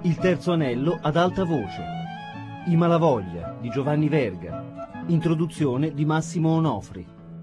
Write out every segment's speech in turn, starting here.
Il terzo anello ad alta voce. I Malavoglia di Giovanni Verga. Introduzione di Massimo Onofri.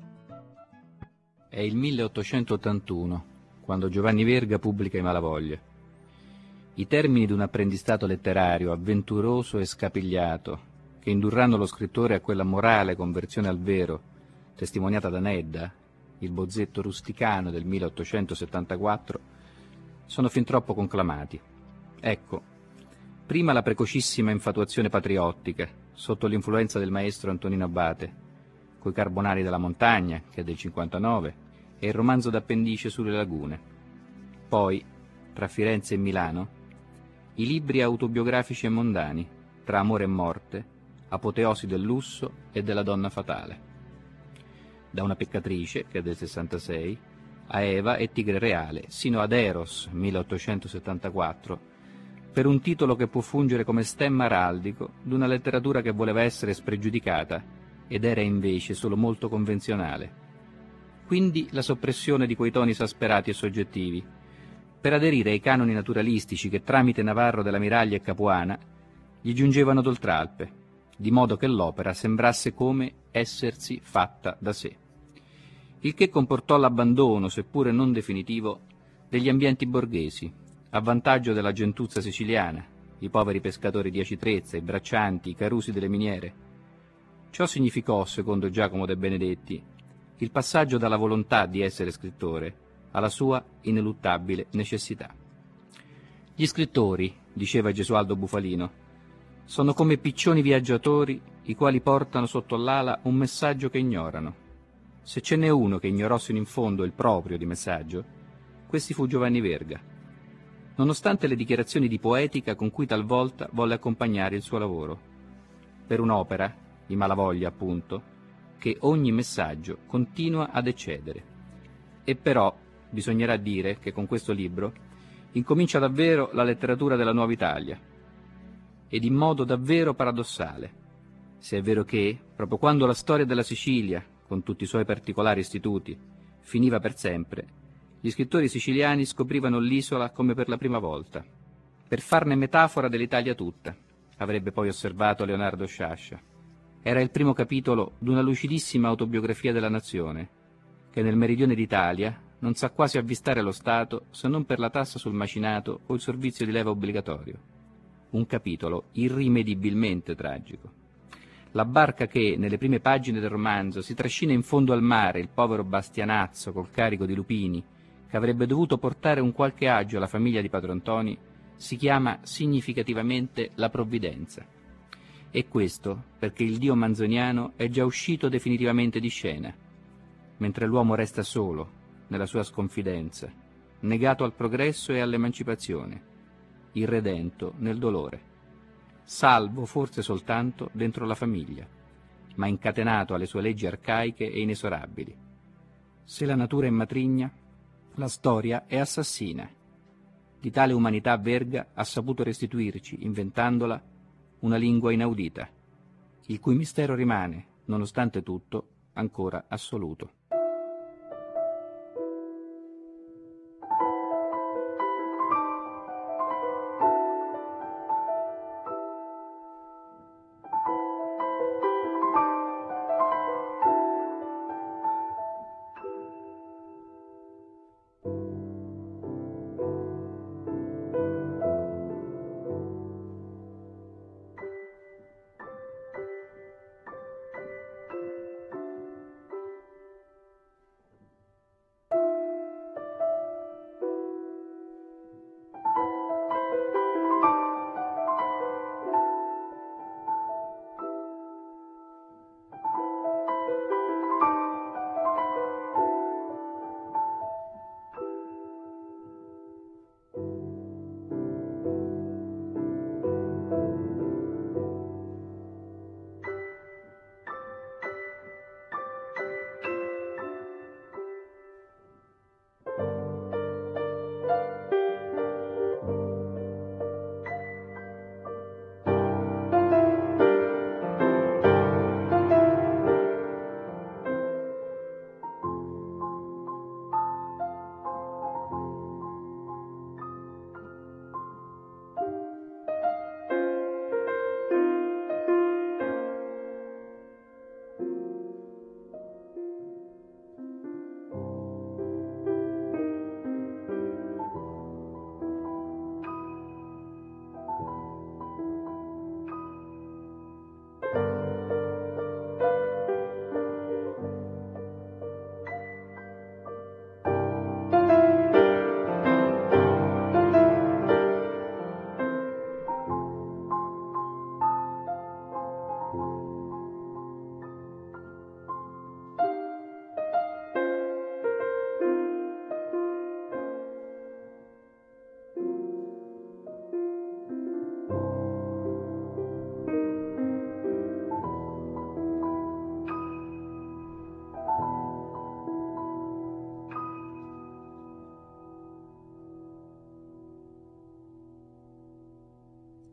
È il 1881, quando Giovanni Verga pubblica I Malavoglia. I termini di un apprendistato letterario avventuroso e scapigliato, che indurranno lo scrittore a quella morale conversione al vero, testimoniata da Nedda, il bozzetto rusticano del 1874, sono fin troppo conclamati. Ecco, prima la precocissima infatuazione patriottica, sotto l'influenza del maestro Antonino Abate, coi Carbonari della montagna, che è del 59, e il romanzo d'appendice sulle lagune. Poi, tra Firenze e Milano, i libri autobiografici e mondani, tra Amore e morte, Apoteosi del lusso e della donna fatale. Da una peccatrice, che è del 66, a Eva e Tigre Reale, sino ad Eros, 1874, per un titolo che può fungere come stemma araldico d'una letteratura che voleva essere spregiudicata ed era invece solo molto convenzionale. Quindi la soppressione di quei toni esasperati e soggettivi, per aderire ai canoni naturalistici che tramite Navarro della Miraglia e Capuana gli giungevano d'oltralpe, di modo che l'opera sembrasse come essersi fatta da sé. Il che comportò l'abbandono, seppure non definitivo, degli ambienti borghesi, a vantaggio della gentuzza siciliana, i poveri pescatori di Aci Trezza, i braccianti, i carusi delle miniere. Ciò significò, secondo Giacomo De Benedetti, il passaggio dalla volontà di essere scrittore alla sua ineluttabile necessità. Gli scrittori, diceva Gesualdo Bufalino, sono come piccioni viaggiatori i quali portano sotto l'ala un messaggio che ignorano. Se ce n'è uno che ignorò sino in fondo il proprio di messaggio, questi fu Giovanni Verga, nonostante le dichiarazioni di poetica con cui talvolta volle accompagnare il suo lavoro, per un'opera, I Malavoglia appunto, che ogni messaggio continua ad eccedere. E però bisognerà dire che con questo libro incomincia davvero la letteratura della nuova Italia, ed in modo davvero paradossale, se è vero che, proprio quando la storia della Sicilia, con tutti i suoi particolari istituti, finiva per sempre, gli scrittori siciliani scoprivano l'isola come per la prima volta, per farne metafora dell'Italia tutta, avrebbe poi osservato Leonardo Sciascia. Era il primo capitolo d'una lucidissima autobiografia della nazione, che nel meridione d'Italia non sa quasi avvistare lo Stato se non per la tassa sul macinato o il servizio di leva obbligatorio. Un capitolo irrimediabilmente tragico. La barca che, nelle prime pagine del romanzo, si trascina in fondo al mare il povero Bastianazzo col carico di lupini, che avrebbe dovuto portare un qualche agio alla famiglia di Padron Ntoni, si chiama significativamente La Provvidenza. E questo perché il dio manzoniano è già uscito definitivamente di scena, mentre l'uomo resta solo, nella sua sconfidenza, negato al progresso e all'emancipazione, irredento nel dolore, salvo forse soltanto dentro la famiglia, ma incatenato alle sue leggi arcaiche e inesorabili. Se la natura è matrigna, la storia è assassina. Di tale umanità Verga ha saputo restituirci, inventandola, una lingua inaudita, il cui mistero rimane, nonostante tutto, ancora assoluto.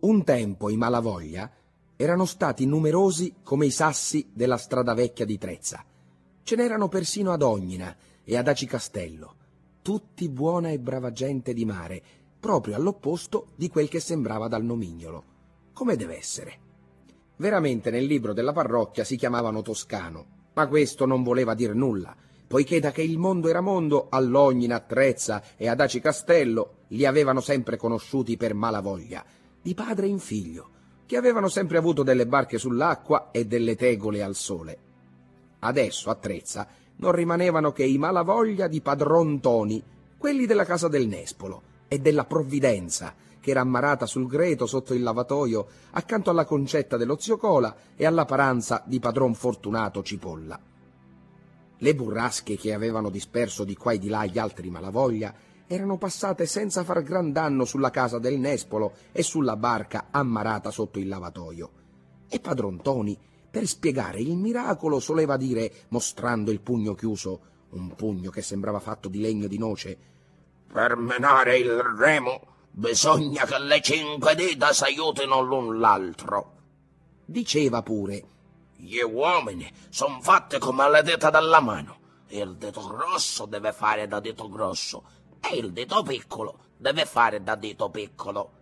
Un tempo i Malavoglia erano stati numerosi come i sassi della strada vecchia di Trezza. Ce n'erano persino ad Ognina e ad Aci Castello, tutti buona e brava gente di mare, proprio all'opposto di quel che sembrava dal nomignolo, come deve essere. Veramente nel libro della parrocchia si chiamavano Toscano, ma questo non voleva dir nulla, poiché da che il mondo era mondo, all'Ognina, a Trezza e ad Aci Castello li avevano sempre conosciuti per Malavoglia, di padre in figlio, che avevano sempre avuto delle barche sull'acqua e delle tegole al sole. Adesso a Trezza non rimanevano che i Malavoglia di padron Toni, quelli della casa del Nespolo e della Provvidenza, che era ammarata sul greto sotto il lavatoio accanto alla concetta dello zio Cola e alla paranza di padron Fortunato Cipolla. Le burrasche che avevano disperso di qua e di là gli altri Malavoglia erano passate senza far gran danno sulla casa del Nespolo e sulla barca ammarata sotto il lavatoio. E padron Toni, per spiegare il miracolo, soleva dire, mostrando il pugno chiuso, un pugno che sembrava fatto di legno di noce: «Per menare il remo bisogna che le 5 dita s'aiutino l'un l'altro». Diceva pure: «Gli uomini son fatti come le dita della mano. Il dito grosso deve fare da dito grosso e il dito piccolo deve fare da dito piccolo».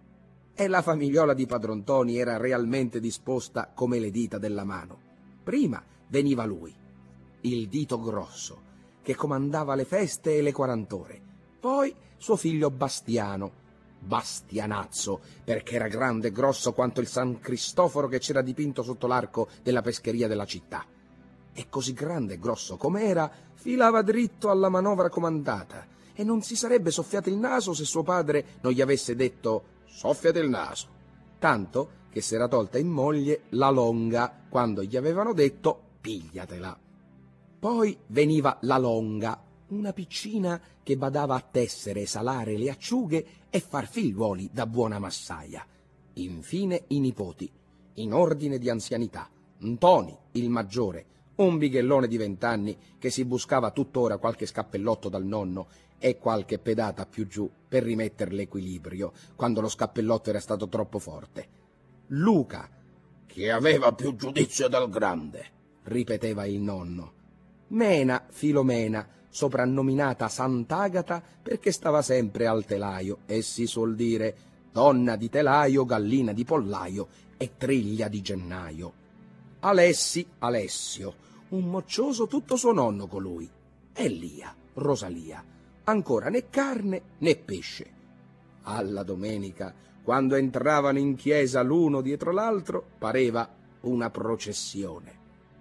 E la famigliola di padron Toni era realmente disposta come le dita della mano. Prima veniva lui, il dito grosso, che comandava le feste e le 40 ore. Poi suo figlio Bastiano, Bastianazzo, perché era grande e grosso quanto il San Cristoforo che c'era dipinto sotto l'arco della pescheria della città. E così grande e grosso com'era, filava dritto alla manovra comandata e non si sarebbe soffiato il naso se suo padre non gli avesse detto: «Soffiate il naso», tanto che s'era tolta in moglie la longa quando gli avevano detto «pigliatela». Poi veniva la longa, una piccina che badava a tessere, salare le acciughe e far figliuoli da buona massaia. Infine i nipoti, in ordine di anzianità: Ntoni, il maggiore, un bighellone di 20 anni che si buscava tuttora qualche scappellotto dal nonno e qualche pedata più giù per rimetter l'equilibrio quando lo scappellotto era stato troppo forte. Luca, che aveva più giudizio del grande, ripeteva il nonno. Mena, Filomena, soprannominata Sant'Agata perché stava sempre al telaio e si suol dire donna di telaio, gallina di pollaio e triglia di gennaio. Alessi, Alessio, un moccioso tutto suo nonno colui. E Lia, Rosalia, ancora né carne né pesce. Alla domenica, quando entravano in chiesa l'uno dietro l'altro, pareva una processione.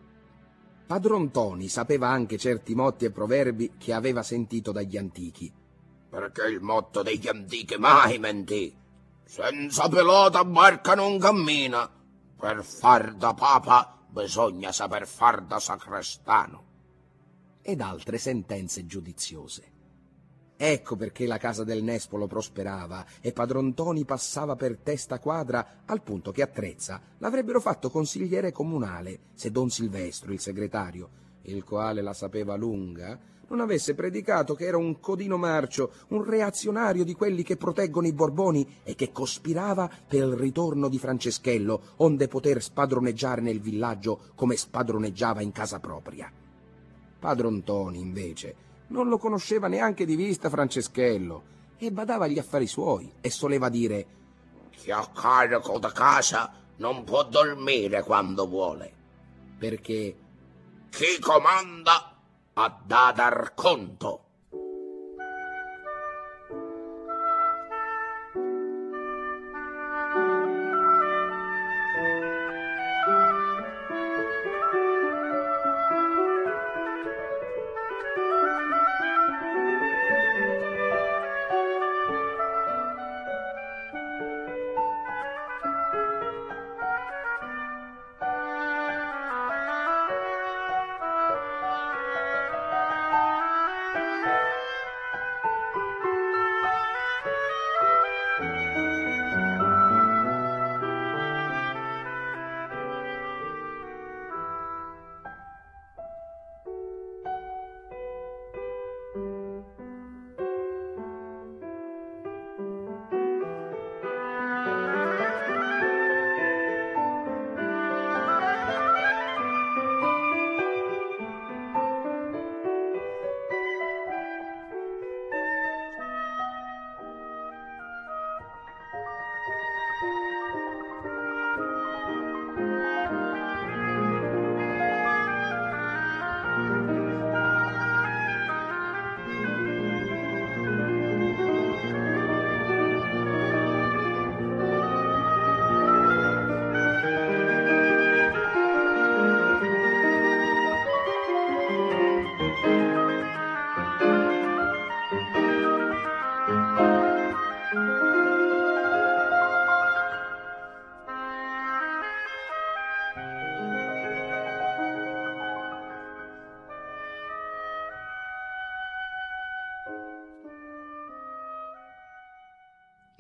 Padron Toni sapeva anche certi motti e proverbi che aveva sentito dagli antichi. Perché il motto degli antichi mai mentì: senza pilota barca non cammina, per far da papa bisogna saper far da sacrestano. Ed altre sentenze giudiziose. Ecco perché la casa del Nespolo prosperava e padron Toni passava per testa quadra, al punto che a Trezza l'avrebbero fatto consigliere comunale se don Silvestro, il segretario, il quale la sapeva lunga, non avesse predicato che era un codino marcio, un reazionario di quelli che proteggono i Borboni e che cospirava per il ritorno di Franceschello, onde poter spadroneggiare nel villaggio come spadroneggiava in casa propria. Padron Toni, invece, non lo conosceva neanche di vista Franceschello e badava agli affari suoi e soleva dire: «Chi ha carico da casa non può dormire quando vuole», perché chi comanda ha da dar conto.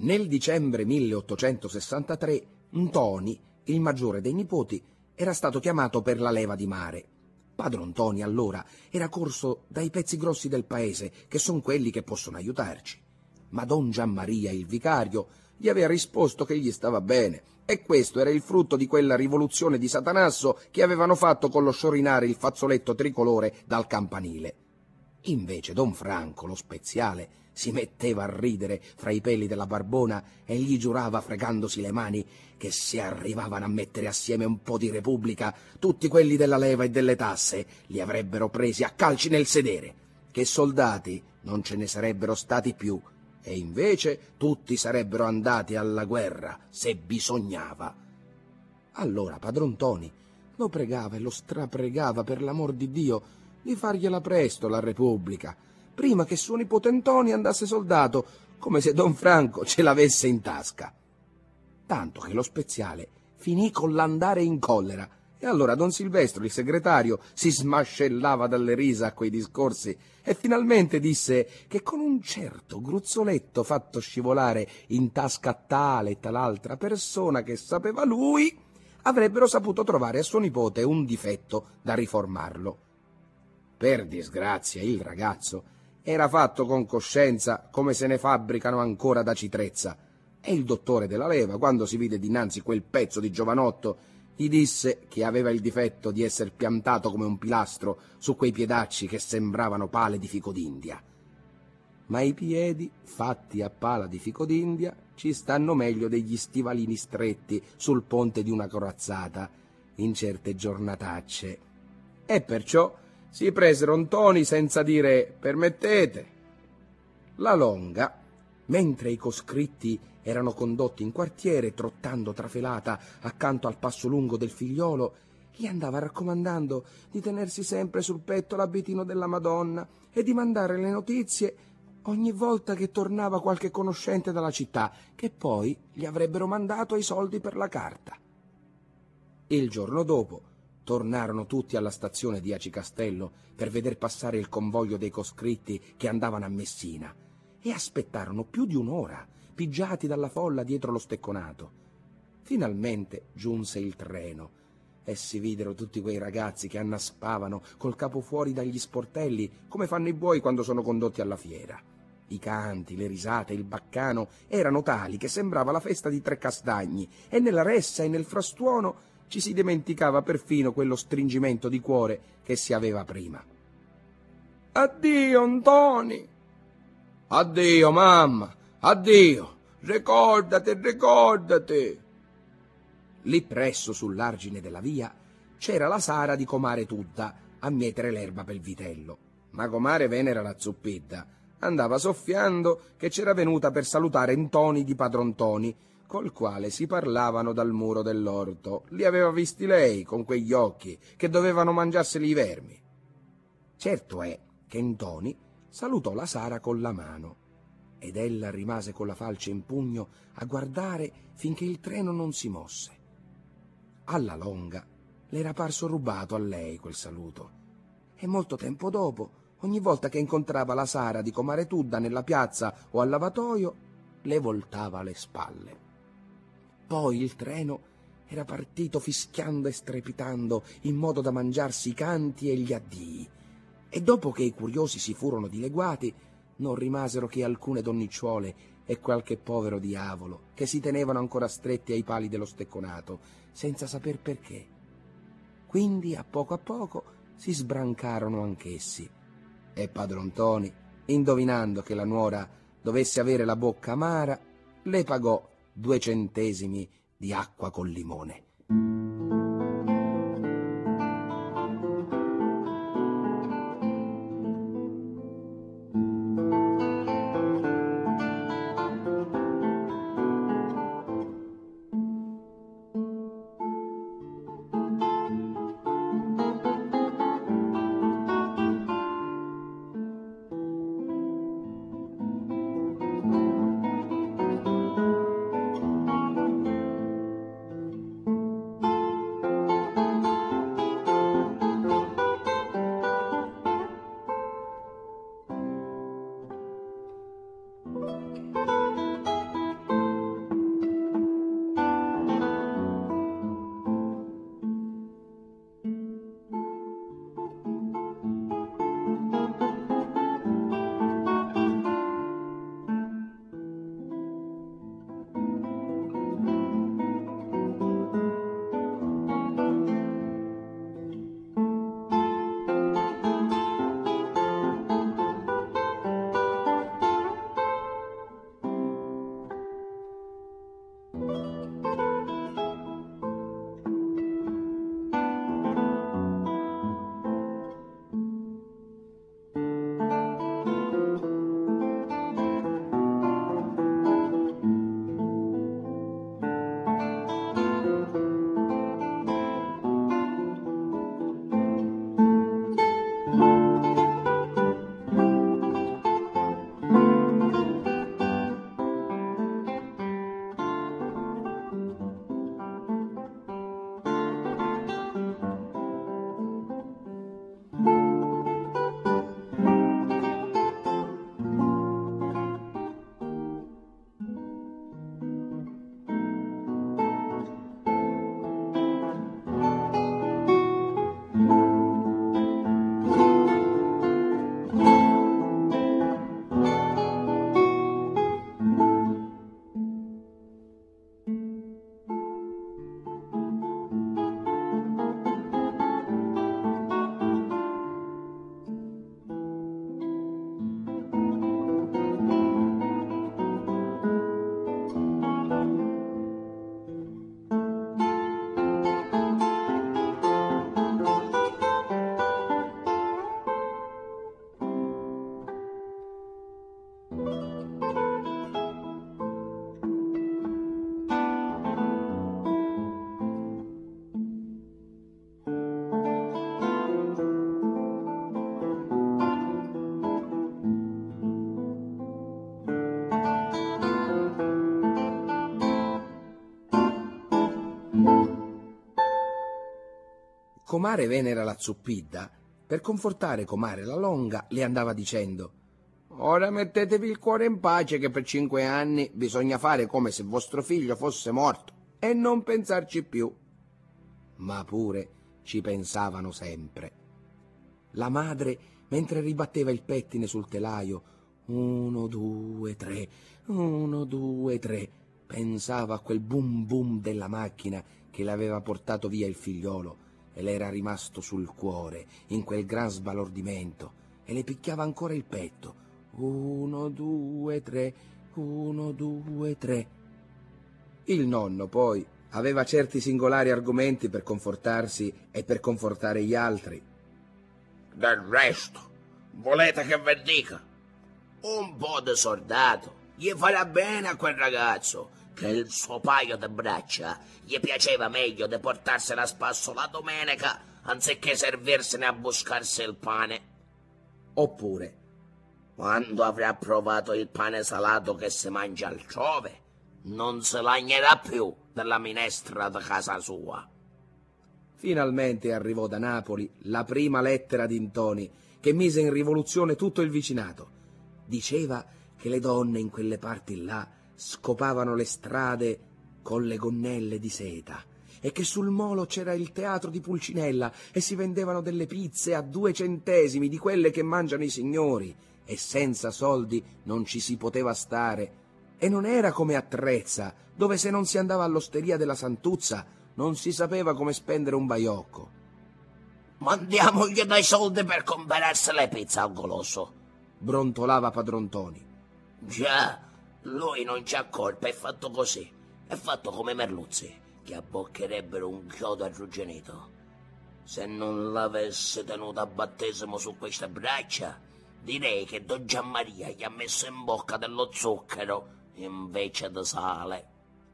Nel dicembre 1863 Ntoni, il maggiore dei nipoti, era stato chiamato per la leva di mare. Padron Ntoni allora era corso dai pezzi grossi del paese, che son quelli che possono aiutarci. Ma don Gianmaria, il vicario, gli aveva risposto che gli stava bene, e questo era il frutto di quella rivoluzione di Satanasso che avevano fatto con lo sciorinare il fazzoletto tricolore dal campanile. Invece don Franco, lo speziale, si metteva a ridere fra i peli della barbona e gli giurava, fregandosi le mani, che se arrivavano a mettere assieme un po' di Repubblica, tutti quelli della leva e delle tasse li avrebbero presi a calci nel sedere, che soldati non ce ne sarebbero stati più, e invece tutti sarebbero andati alla guerra se bisognava. Allora padron Ntoni lo pregava e lo strapregava per l'amor di Dio di fargliela presto la Repubblica, prima che suo nipote Ntoni andasse soldato, come se don Franco ce l'avesse in tasca. Tanto che lo speziale finì con l'andare in collera, e allora don Silvestro, il segretario, si smascellava dalle risa a quei discorsi e finalmente disse che con un certo gruzzoletto fatto scivolare in tasca a tale e tal'altra persona che sapeva lui, avrebbero saputo trovare a suo nipote un difetto da riformarlo. Per disgrazia il ragazzo era fatto con coscienza come se ne fabbricano ancora da Citrezza, e il dottore della leva, quando si vide dinanzi quel pezzo di giovanotto, gli disse che aveva il difetto di esser piantato come un pilastro su quei piedacci che sembravano pale di fico d'India. Ma i piedi fatti a pala di fico d'India ci stanno meglio degli stivalini stretti sul ponte di una corazzata in certe giornatacce. E perciò si presero Ntoni senza dire «permettete». La Longa, mentre i coscritti erano condotti in quartiere, trottando trafelata accanto al passo lungo del figliolo, gli andava raccomandando di tenersi sempre sul petto l'abitino della Madonna e di mandare le notizie ogni volta che tornava qualche conoscente dalla città, che poi gli avrebbero mandato i soldi per la carta. Il giorno dopo tornarono tutti alla stazione di Aci Castello per veder passare il convoglio dei coscritti che andavano a Messina, e aspettarono più di un'ora, pigiati dalla folla dietro lo stecconato. Finalmente giunse il treno e si videro tutti quei ragazzi che annaspavano col capo fuori dagli sportelli, come fanno i buoi quando sono condotti alla fiera. I canti, le risate, il baccano erano tali che sembrava la festa di Trecastagni, e nella ressa e nel frastuono ci si dimenticava perfino quello stringimento di cuore che si aveva prima. «Addio, Ntoni!» «Addio, mamma! Addio! Ricordate, ricordate!» Lì presso, sull'argine della via, c'era la Sara di comare Tudda a mietere l'erba pel vitello. Ma comare Venera la Zuppidda andava soffiando che c'era venuta per salutare Ntoni di padron Ntoni, col quale si parlavano dal muro dell'orto. Li aveva visti lei con quegli occhi che dovevano mangiarseli i vermi. Certo è che Ntoni salutò la Sara con la mano, ed ella rimase con la falce in pugno a guardare finché il treno non si mosse. Alla Longa le era parso rubato a lei quel saluto, e molto tempo dopo, ogni volta che incontrava la Sara di comare Tudda nella piazza o al lavatoio, le voltava le spalle. Poi il treno era partito fischiando e strepitando in modo da mangiarsi i canti e gli addii, e dopo che i curiosi si furono dileguati non rimasero che alcune donnicciuole e qualche povero diavolo che si tenevano ancora stretti ai pali dello stecconato senza saper perché. Quindi a poco si sbrancarono anch'essi, e padron Ntoni, indovinando che la nuora dovesse avere la bocca amara, le pagò 2 centesimi di acqua col limone. comare Venera la Zuppidda, per confortare comare la Longa, le andava dicendo: «Ora mettetevi il cuore in pace che per 5 anni bisogna fare come se vostro figlio fosse morto e non pensarci più». Ma pure ci pensavano sempre. La madre, mentre ribatteva il pettine sul telaio, 1, 2, 3, 1, 2, 3, pensava a quel boom boom della macchina che le aveva portato via il figliolo e le era rimasto sul cuore in quel gran sbalordimento, e le picchiava ancora il petto. 1, 2, 3, 1, 2, 3. Il nonno poi aveva certi singolari argomenti per confortarsi e per confortare gli altri. «Del resto, volete che vi dica? Un po' di soldato gli farà bene a quel ragazzo, che il suo paio di braccia gli piaceva meglio di portarsene a spasso la domenica anziché servirsene a buscarsi il pane». Oppure: «Quando avrà provato il pane salato che si mangia altrove, non si lagnerà più della minestra da casa sua». Finalmente arrivò da Napoli la prima lettera di Ntoni, che mise in rivoluzione tutto il vicinato. Diceva che le donne in quelle parti là scopavano le strade con le gonnelle di seta e che sul molo c'era il teatro di Pulcinella e si vendevano delle pizze a 2 centesimi di quelle che mangiano i signori, e senza soldi non ci si poteva stare. E non era come a Trezza, dove se non si andava all'osteria della Santuzza non si sapeva come spendere un baiocco. «Mandiamogli dei soldi per comprarsi le pizze al goloso», brontolava padron Ntoni. «Già, lui non c'ha colpa, è fatto così. È fatto come Merluzzi, che abboccherebbero un chiodo arrugginito. Se non l'avesse tenuto a battesimo su queste braccia, direi che Don Gianmaria gli ha messo in bocca dello zucchero invece di sale».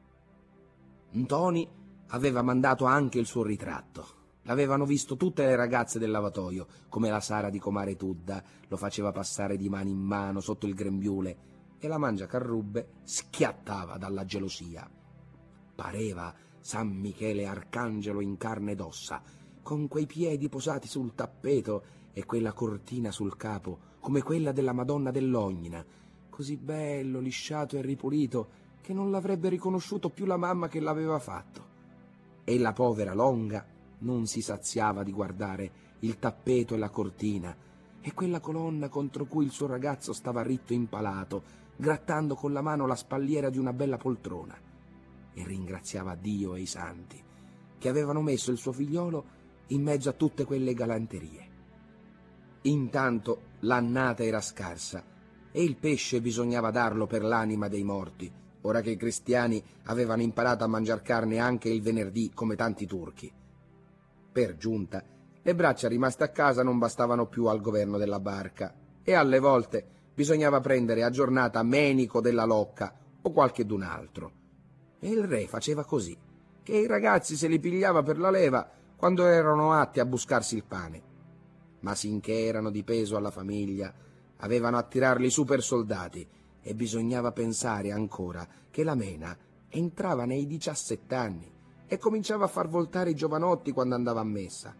Ntoni aveva mandato anche il suo ritratto. L'avevano visto tutte le ragazze del lavatoio, come la Sara di comare Tudda lo faceva passare di mano in mano sotto il grembiule, e la Mangiacarrubbe schiattava dalla gelosia. Pareva San Michele Arcangelo in carne ed ossa, con quei piedi posati sul tappeto e quella cortina sul capo, come quella della Madonna dell'Ognina, così bello, lisciato e ripulito, che non l'avrebbe riconosciuto più la mamma che l'aveva fatto. E la povera Longa non si saziava di guardare il tappeto e la cortina e quella colonna contro cui il suo ragazzo stava ritto impalato, grattando con la mano la spalliera di una bella poltrona, e ringraziava Dio e i santi che avevano messo il suo figliolo in mezzo a tutte quelle galanterie. Intanto l'annata era scarsa e il pesce bisognava darlo per l'anima dei morti, ora che i cristiani avevano imparato a mangiar carne anche il venerdì come tanti turchi. Per giunta, le braccia rimaste a casa non bastavano più al governo della barca e alle volte bisognava prendere a giornata Menico della Locca o qualche d'un altro. E il re faceva così, che i ragazzi se li pigliava per la leva quando erano atti a buscarsi il pane. Ma sinché erano di peso alla famiglia, avevano a tirarli su per soldati, e bisognava pensare ancora che la Mena entrava nei 17 anni e cominciava a far voltare i giovanotti quando andava a messa.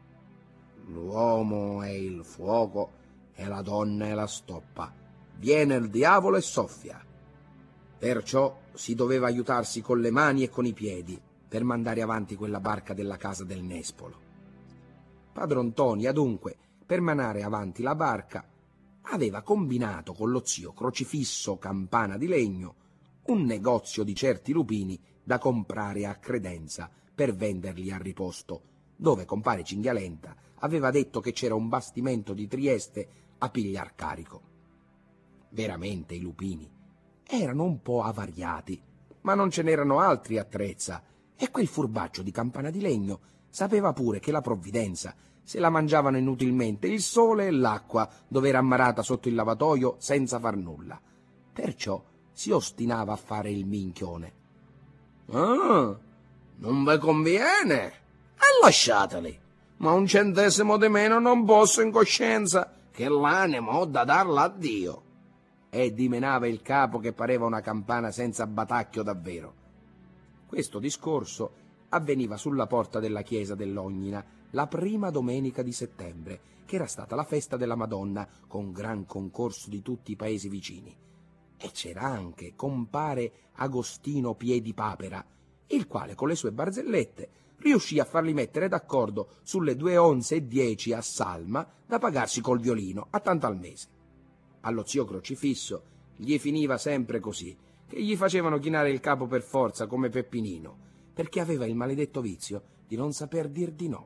L'uomo è il fuoco e la donna è la stoppa. Viene il diavolo e soffia. Perciò si doveva aiutarsi con le mani e con i piedi per mandare avanti quella barca della casa del Nespolo. Padron Ntoni, adunque, per manare avanti la barca, aveva combinato con lo zio Crocifisso Campana di Legno un negozio di certi lupini da comprare a credenza per venderli a riposto, dove compare Cinghialenta aveva detto che c'era un bastimento di Trieste a pigliar carico. Veramente i lupini erano un po' avariati, ma non ce n'erano altri a Trezza, e quel furbaccio di Campana di Legno sapeva pure che la provvidenza se la mangiavano inutilmente il sole e l'acqua dove era ammarata sotto il lavatoio senza far nulla. Perciò si ostinava a fare il minchione. «Ah, non vi conviene? E lasciateli, ma un centesimo di meno non posso in coscienza, che l'anima ho da darla a Dio». E dimenava il capo che pareva una campana senza batacchio davvero. Questo discorso avveniva sulla porta della chiesa dell'Ognina, la prima domenica di settembre, che era stata la festa della Madonna, con gran concorso di tutti i paesi vicini. E c'era anche compare Agostino Piedipapera, il quale con le sue barzellette riuscì a farli mettere d'accordo sulle 2 onze e 10 a salma da pagarsi col violino a tanto al mese. Allo zio Crocifisso gli finiva sempre così, che gli facevano chinare il capo per forza come Peppinino, perché aveva il maledetto vizio di non saper dir di no.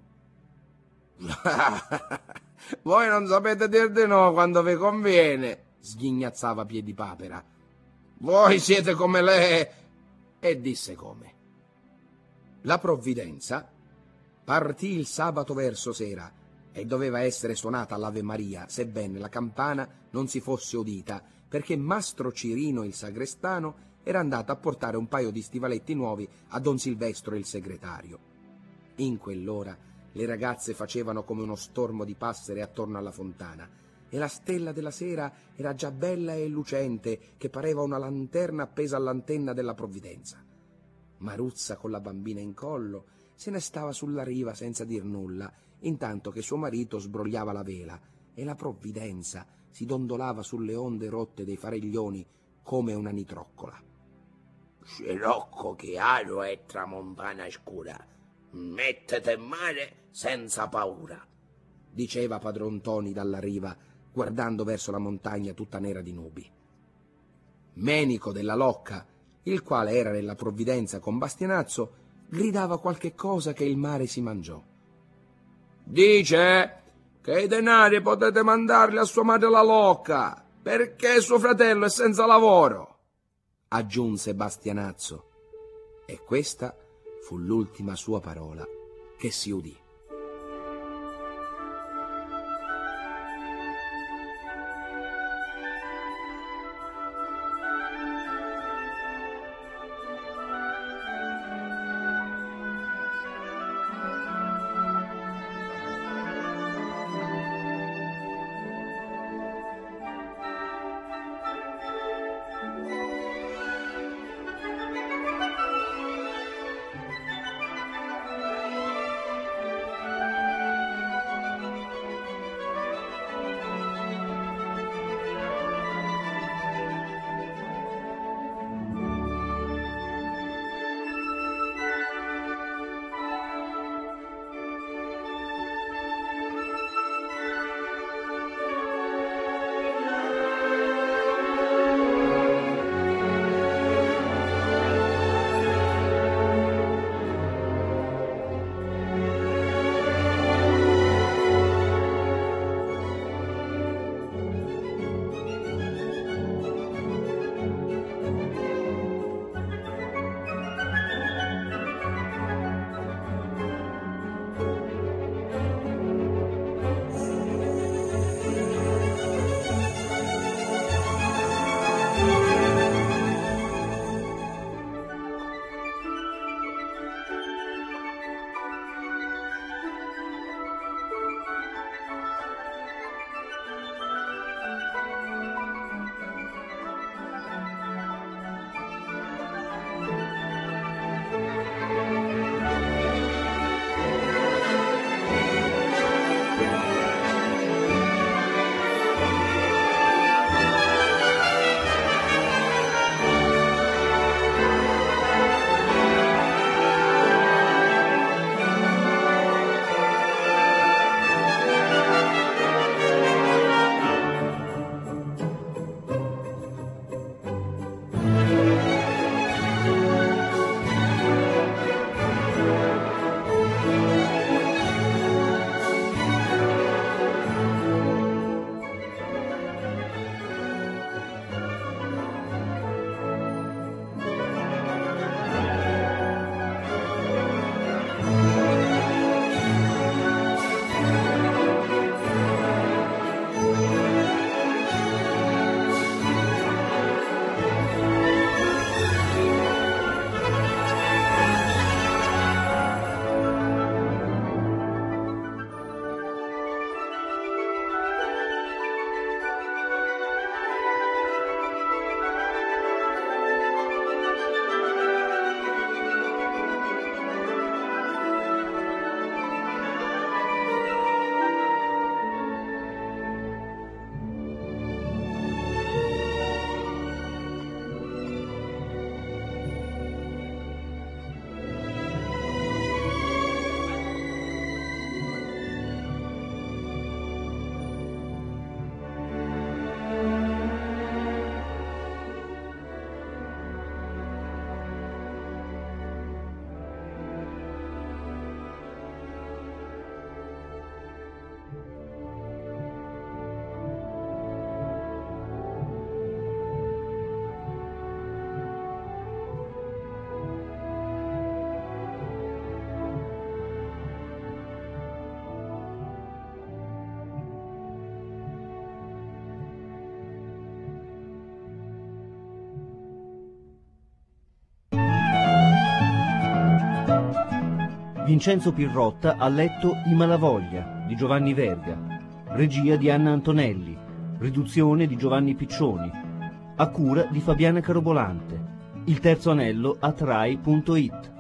Voi non sapete dir di no quando vi conviene, sghignazzava Piedipapera. Voi siete come lei. E disse come. La provvidenza partì il sabato verso sera e doveva essere suonata l'Ave Maria, sebbene la campana non si fosse udita, perché Mastro Cirino il sagrestano era andato a portare un paio di stivaletti nuovi a Don Silvestro il segretario. In quell'ora le ragazze facevano come uno stormo di passere attorno alla fontana, e la stella della sera era già bella e lucente, che pareva una lanterna appesa all'antenna della provvidenza. Maruzza, con la bambina in collo, se ne stava sulla riva senza dir nulla, intanto che suo marito sbrogliava la vela, e la provvidenza si dondolava sulle onde rotte dei fariglioni come una nitroccola. Scirocco chiaro e tramontana scura, mettete in mare senza paura, diceva padron Ntoni dalla riva, guardando verso la montagna tutta nera di nubi. Menico della Locca, il quale era nella provvidenza con Bastianazzo, gridava qualche cosa che il mare si mangiò. Dice che i denari potete mandarli a sua madre la Locca, perché suo fratello è senza lavoro, aggiunse Bastianazzo, e questa fu l'ultima sua parola che si udì. Vincenzo Pirrotta ha letto I Malavoglia di Giovanni Verga, regia di Anna Antonelli, riduzione di Giovanni Piccioni, a cura di Fabiana Carobolante. Il terzo anello a Trai.it.